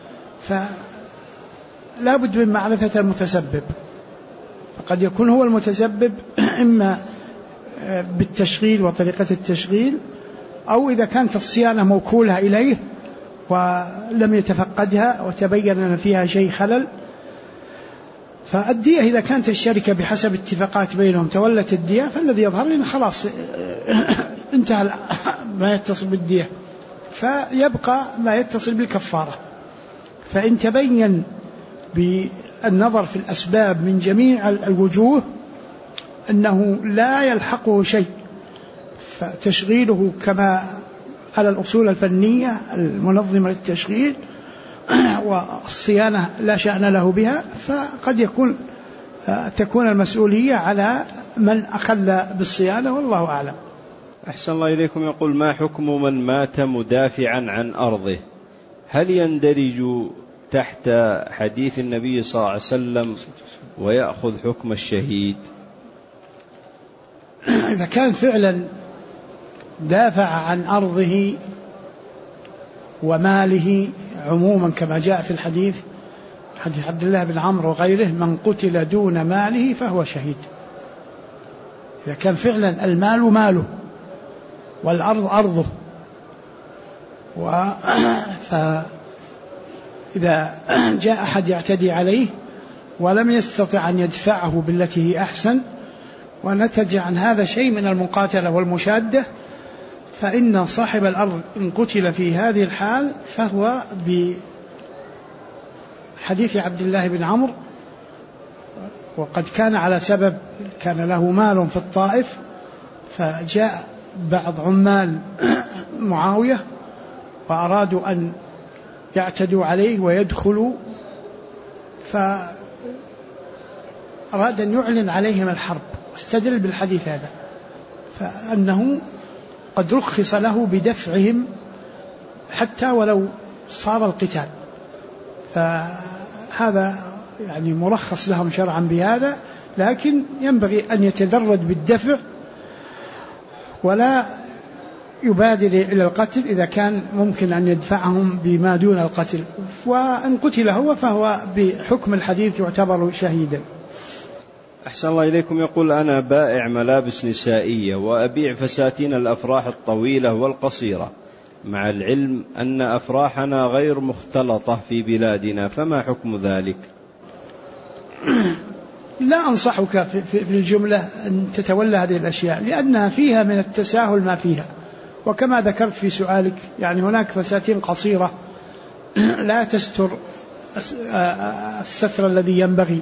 فلا بد من معرفة المتسبب. فقد يكون هو المتسبب إما بالتشغيل وطريقة التشغيل، أو إذا كانت الصيانة موكولة إليه ولم يتفقدها وتبين أن فيها شيء خلل، فالدية إذا كانت الشركة بحسب اتفاقات بينهم تولت الدية، فالذي يظهر إن خلاص انتهى ما يتصل بالدية، فيبقى ما يتصل بالكفارة. فإن تبين بالنظر في الأسباب من جميع الوجوه أنه لا يلحقه شيء، فتشغيله كما على الأصول الفنية المنظمة للتشغيل والصيانة لا شأن له بها، فقد تكون المسؤولية على من أخل بالصيانة، والله أعلم. أحسن الله إليكم. يقول ما حكم من مات مدافعا عن أرضه؟ هل يندرج تحت حديث النبي صلى الله عليه وسلم ويأخذ حكم الشهيد؟ إذا كان فعلا دافع عن أرضه وماله عموما كما جاء في الحديث، حديث عبد الله بن عمرو وغيره، من قتل دون ماله فهو شهيد. إذا كان فعلا المال ماله والأرض أرضه، فإذا جاء أحد يعتدي عليه ولم يستطع أن يدفعه بالتي هي أحسن، ونتج عن هذا شيء من المقاتلة والمشادة، فإن صاحب الأرض إن قتل في هذه الحال فهو بحديث عبد الله بن عمرو، وقد كان على سبب، كان له مال في الطائف، فجاء بعض عمال معاوية وأرادوا أن يعتدوا عليه ويدخلوا، فأراد أن يعلن عليهم الحرب، واستدل بالحديث هذا، فأنه قد رخص له بدفعهم حتى ولو صار القتال، فهذا يعني مرخص لهم شرعا بهذا، لكن ينبغي أن يتدرج بالدفع ولا يبادر إلى القتل إذا كان ممكن أن يدفعهم بما دون القتل، وإن قتل هو فهو بحكم الحديث يعتبر شهيدا. أحسن الله إليكم. يقول أنا بائع ملابس نسائية وأبيع فساتين الأفراح الطويلة والقصيرة، مع العلم أن أفراحنا غير مختلطة في بلادنا، فما حكم ذلك؟ لا أنصحك في الجملة أن تتولى هذه الأشياء، لأنها فيها من التساهل ما فيها، وكما ذكرت في سؤالك يعني هناك فساتين قصيرة لا تستر الستر الذي ينبغي،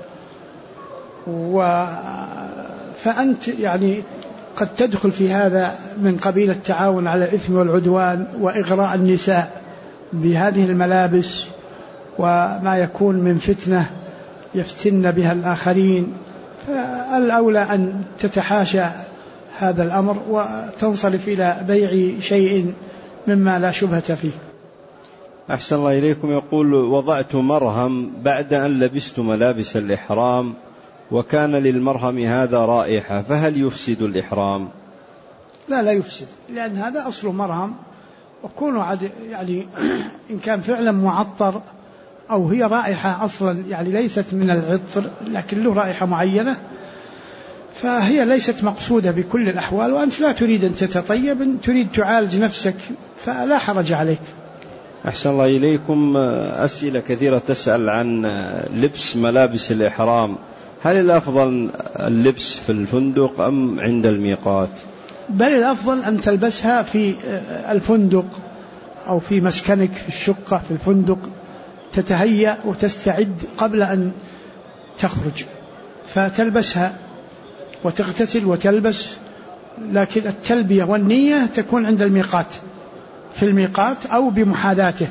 فأنت يعني قد تدخل في هذا من قبيل التعاون على الإثم والعدوان وإغراء النساء بهذه الملابس، وما يكون من فتنة يفتن بها الآخرين، فالأولى أن تتحاشى هذا الأمر وتنصرف إلى بيع شيء مما لا شبهة فيه. أحسن الله إليكم. يقول: وضعت مرهم بعد أن لبست ملابس الإحرام وكان للمرهم هذا رائحة، فهل يفسد الإحرام؟ لا يفسد، لأن هذا أصله مرهم، وكونه يعني إن كان فعلا معطر أو هي رائحة أصلا يعني ليست من العطر لكن له رائحة معينة، فهي ليست مقصودة بكل الأحوال، وأنت لا تريد أن تتطيب، تريد تعالج نفسك، فلا حرج عليك. أحسن الله إليكم. أسئلة كثيرة تسأل عن لبس ملابس الإحرام، هل الأفضل اللبس في الفندق أم عند الميقات؟ بل الأفضل أن تلبسها في الفندق أو في مسكنك في الشقة في الفندق، تتهيأ وتستعد قبل أن تخرج، فتلبسها وتغتسل وتلبس، لكن التلبية والنية تكون عند الميقات، في الميقات أو بمحاذاته،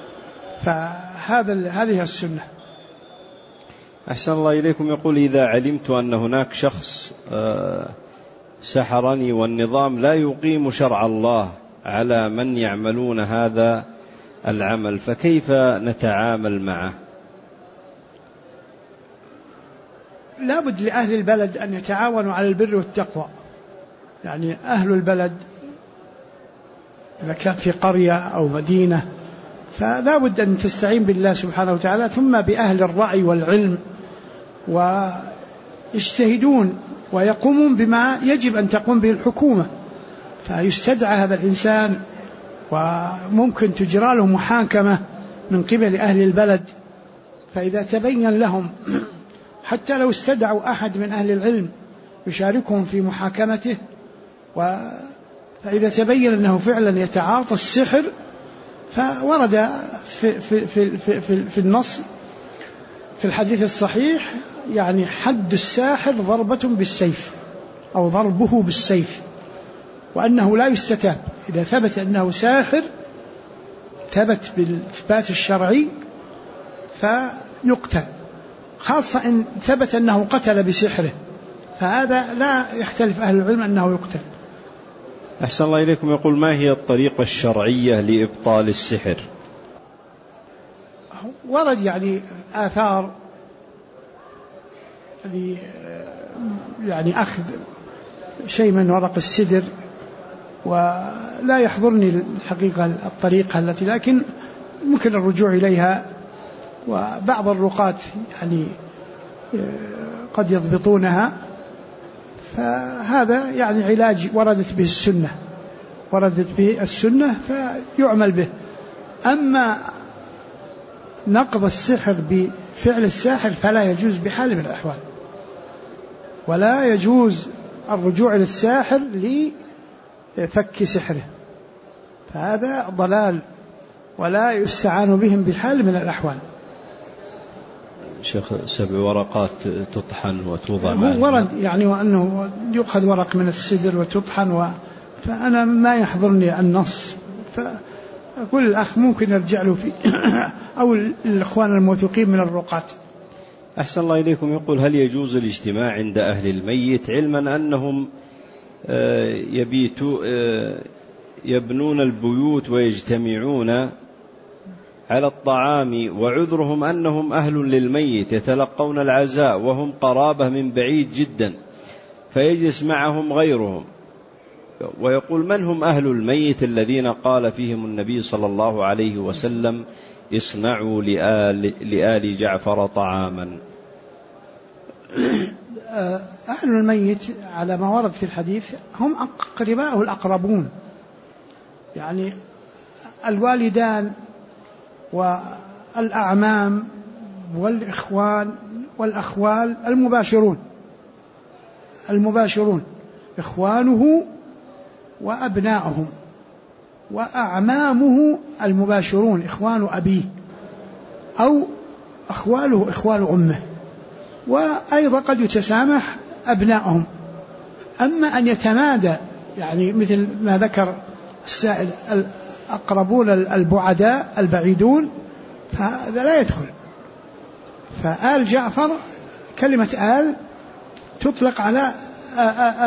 هذه السنة. أحسن الله إليكم. يقول: إذا علمت أن هناك شخص سحرني والنظام لا يقيم شرع الله على من يعملون هذا العمل، فكيف نتعامل معه؟ لا بد لأهل البلد أن يتعاونوا على البر والتقوى، يعني أهل البلد إذا كان في قرية أو مدينة فلا بد أن تستعين بالله سبحانه وتعالى، ثم بأهل الرأي والعلم، ويجتهدون ويقومون بما يجب أن تقوم به الحكومة، فيستدعى هذا الإنسان وممكن تجرى له محاكمة من قبل أهل البلد، فإذا تبين لهم، حتى لو استدعوا أحد من أهل العلم يشاركهم في محاكمته، فإذا تبين أنه فعلا يتعاطى السحر، فورد في النص في الحديث الصحيح يعني حد الساحر ضربة بالسيف أو ضربه بالسيف، وأنه لا يستتاب. إذا ثبت أنه ساحر ثبت بالإثبات الشرعي فيقتل، خاصة إن ثبت أنه قتل بسحره، فهذا لا يختلف أهل العلم أنه يقتل. أحسن الله إليكم. يقول: ما هي الطريقة الشرعية لإبطال السحر؟ ورد يعني آثار يعني أخذ شيء من ورق السدر، ولا يحضرني الحقيقة الطريقة التي، لكن ممكن الرجوع إليها، وبعض الرقاة يعني قد يضبطونها، فهذا يعني علاج وردت به السنة فيعمل به. أما نقض السحر بفعل الساحر فلا يجوز بحال من الأحوال، ولا يجوز الرجوع للساحر لفك سحره، فهذا ضلال ولا يستعان بهم بحال من الأحوال. شيخ 7 ورقات تطحن وتوضع هو ورد يعني وأنه يؤخذ ورق من السدر وتطحن، فأنا ما يحضرني النص، فأقول الأخ ممكن يرجع له في أو الإخوان الموثوقين من الرقاة. أحسن الله إليكم. يقول: هل يجوز الاجتماع عند أهل الميت، علما أنهم يبنون البيوت ويجتمعون على الطعام، وعذرهم أنهم أهل للميت يتلقون العزاء وهم قرابة من بعيد جدا، فيجلس معهم غيرهم؟ ويقول: من هم أهل الميت الذين قال فيهم النبي صلى الله عليه وسلم: اصنعوا لآل جعفر طعاما؟ أهل الميت على ما ورد في الحديث هم أقرباءه الأقربون، يعني الوالدان والأعمام والإخوان والأخوال المباشرون إخوانه وأبناؤهم، وأعمامه المباشرون إخوان أبيه، أو أخواله إخوان أمه، وأيضا قد يتسامح أبناؤهم. أما أن يتمادى يعني مثل ما ذكر السائل الأقربون البعداء البعيدون، فهذا لا يدخل. فآل جعفر كلمة آل تطلق على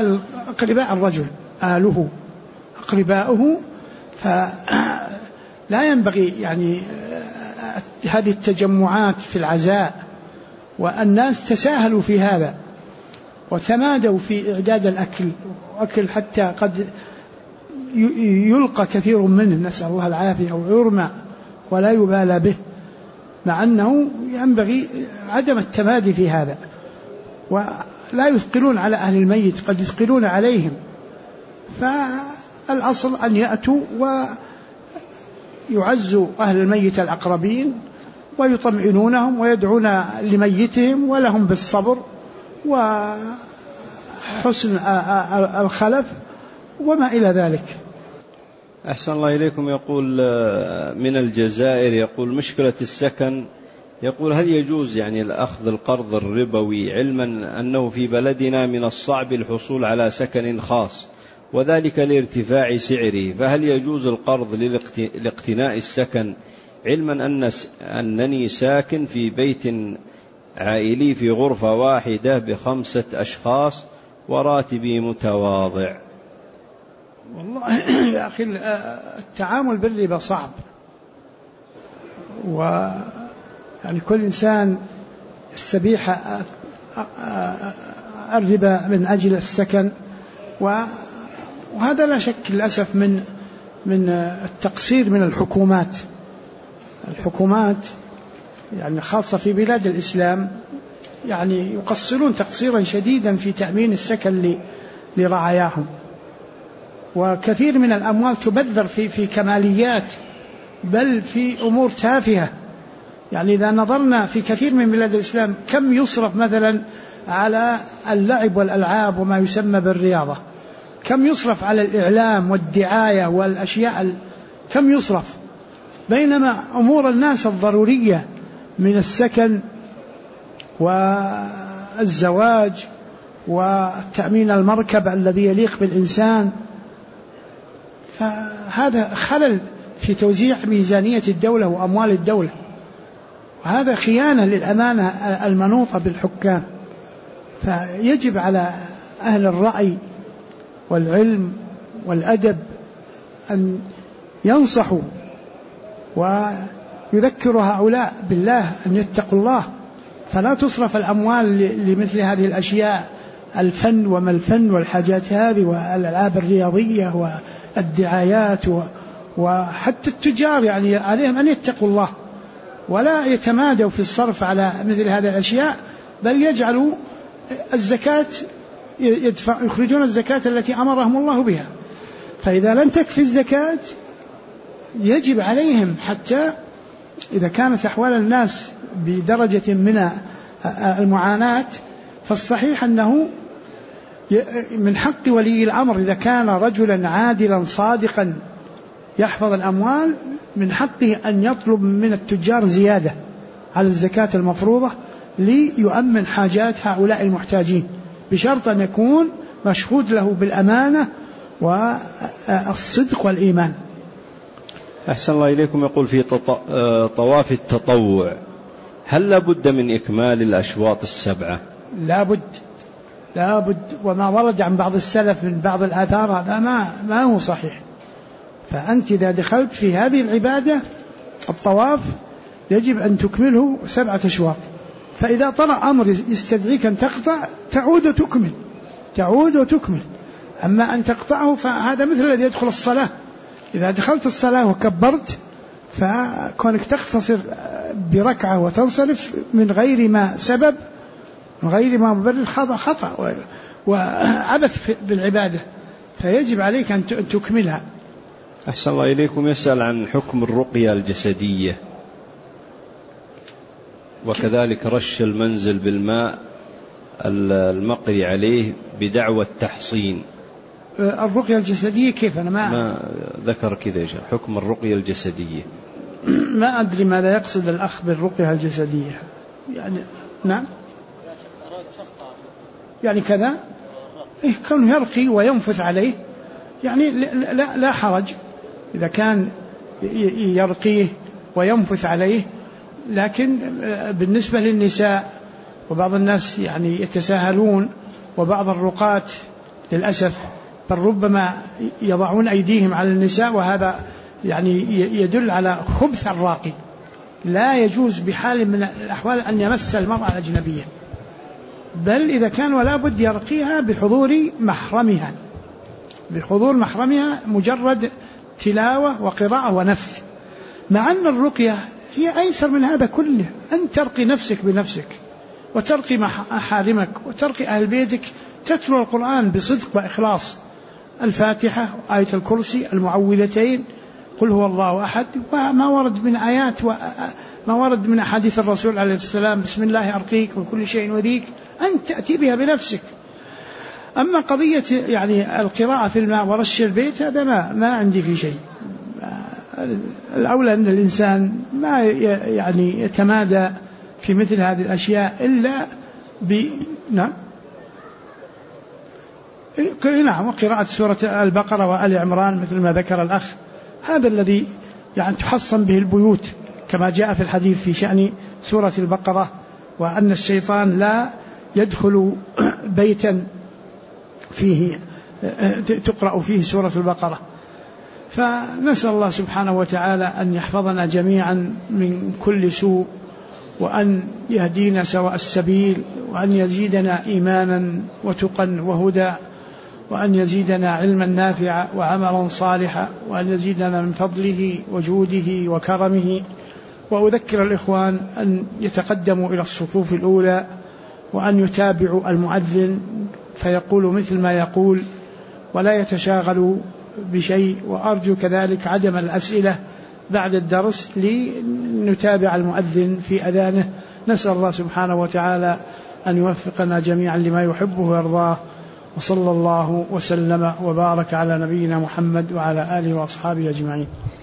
أقرباء الرجل، آله أقرباؤه، لا ينبغي يعني هذه التجمعات في العزاء، والناس تساهلوا في هذا وتمادوا في إعداد الأكل حتى قد يلقى كثير منه، نسأل الله العافية، أو يرمى ولا يبالى به، مع أنه ينبغي عدم التمادي في هذا. ولا يثقلون على أهل الميت، قد يثقلون عليهم، فالأصل أن يأتوا ويعزوا أهل الميت الأقربين ويطمئنونهم ويدعون لميتهم ولهم بالصبر وحسن الخلف وما إلى ذلك. أحسن الله إليكم. يقول من الجزائر، يقول مشكلة السكن، يقول هل يجوز يعني الأخذ القرض الربوي، علما أنه في بلدنا من الصعب الحصول على سكن خاص وذلك لارتفاع سعره، فهل يجوز القرض لاقتناء السكن، علما أنني ساكن في بيت عائلي في غرفة واحدة ب5 أشخاص وراتبي متواضع؟ والله يا أخي التعامل بالربا صعب، ويعني كل إنسان يستبيح الربا من أجل السكن، وهذا لا شك للأسف من التقصير من الحكومات يعني خاصة في بلاد الإسلام، يعني يقصرون تقصيرا شديدا في تأمين السكن لرعاياهم، وكثير من الأموال تبذر في كماليات، بل في أمور تافهة. يعني إذا نظرنا في كثير من بلاد الإسلام كم يصرف مثلا على اللعب والألعاب وما يسمى بالرياضة، كم يصرف على الإعلام والدعاية والأشياء، كم يصرف، بينما أمور الناس الضرورية من السكن والزواج وتأمين المركب الذي يليق بالإنسان، فهذا خلل في توزيع ميزانية الدولة وأموال الدولة، وهذا خيانة للأمانة المنوطة بالحكام. فيجب على أهل الرأي والعلم والأدب أن ينصحوا ويذكروا هؤلاء بالله أن يتقوا الله، فلا تصرف الأموال لمثل هذه الأشياء، الفن وما الفن والحاجات هذه والألعاب الرياضية والدعايات، وحتى التجار يعني عليهم أن يتقوا الله ولا يتمادوا في الصرف على مثل هذه الأشياء، بل يجعلوا الزكاة يخرجون الزكاة التي أمرهم الله بها. فإذا لم تكفي الزكاة يجب عليهم، حتى إذا كانت أحوال الناس بدرجة من المعاناة، فالصحيح أنه من حق ولي الأمر إذا كان رجلا عادلا صادقا يحفظ الأموال، من حقه أن يطلب من التجار زيادة على الزكاة المفروضة ليؤمن حاجات هؤلاء المحتاجين، بشرط أن يكون مشهود له بالأمانة والصدق والإيمان. أحسن الله إليكم. يقول في طواف التطوع هل لابد من إكمال الأشواط 7؟ لابد، وما ورد عن بعض السلف من بعض الآثار هذا ما هو صحيح. فأنت إذا دخلت في هذه العبادة الطواف يجب أن تكمله 7 أشواط، فإذا طرأ أمر يستدعيك أن تقطع تعود وتكمل. أما أن تقطعه فهذا مثل الذي يدخل الصلاة، إذا دخلت الصلاة وكبرت فكونك تختصر بركعة وتنصرف من غير ما سبب، من غير ما مبرر، خطأ وعبث بالعبادة، فيجب عليك أن تكملها. أحسن الله إليكم. يسأل عن حكم الرقية الجسدية وكذلك رش المنزل بالماء المقري عليه بدعوى التحصين. الرقية الجسدية كيف؟ أنا ما ذكر كذا حكم الرقية الجسدية. ما أدري ماذا يقصد الأخ بالرقية الجسدية، يعني نعم يعني كذا كونه يرقي وينفث عليه، يعني لا حرج إذا كان يرقيه وينفث عليه. لكن بالنسبة للنساء وبعض الناس يعني يتساهلون، وبعض الرقاة للأسف بل ربما يضعون أيديهم على النساء، وهذا يعني يدل على خبث الراقي. لا يجوز بحال من الأحوال أن يمس المرأة الأجنبية، بل إذا كان ولا بد يرقيها بحضور محرمها مجرد تلاوة وقراءة ونفث، مع أن الرقية هي أيسر من هذا كله، أن ترقي نفسك بنفسك وترقي محارمك وترقي أهل بيتك، تتلو القرآن بصدق وإخلاص، الفاتحة وآية الكرسي، المعوذتين، قل هو الله أحد، وما ورد من آيات وما ورد من أحاديث الرسول عليه السلام، بسم الله أرقيك من كل شيء وذيك، أن تأتي بها بنفسك. أما قضية يعني القراءة في الماء ورش البيت هذا ما عندي في شيء. الأولى أن الإنسان ما يعني يتمادى في مثل هذه الأشياء إلا نعم وقراءة سورة البقرة وآل عمران مثل ما ذكر الأخ، هذا الذي يعني تحصن به البيوت، كما جاء في الحديث في شأن سورة البقرة، وأن الشيطان لا يدخل بيتا فيه تقرأ فيه سورة البقرة. فنسأل الله سبحانه وتعالى أن يحفظنا جميعا من كل سوء، وأن يهدينا سواء السبيل، وأن يزيدنا إيمانا وتقا وهدى، وأن يزيدنا علما نافعا وعملا صالحا، وأن يزيدنا من فضله وجوده وكرمه. وأذكر الإخوان أن يتقدموا إلى الصفوف الأولى، وأن يتابعوا المؤذن فيقول مثل ما يقول ولا يتشاغلوا بشيء. وأرجو كذلك عدم الأسئلة بعد الدرس لنتابع المؤذن في أذانه. نسأل الله سبحانه وتعالى أن يوفقنا جميعا لما يحبه ويرضاه، وصلى الله وسلم وبارك على نبينا محمد وعلى آله وأصحابه أجمعين.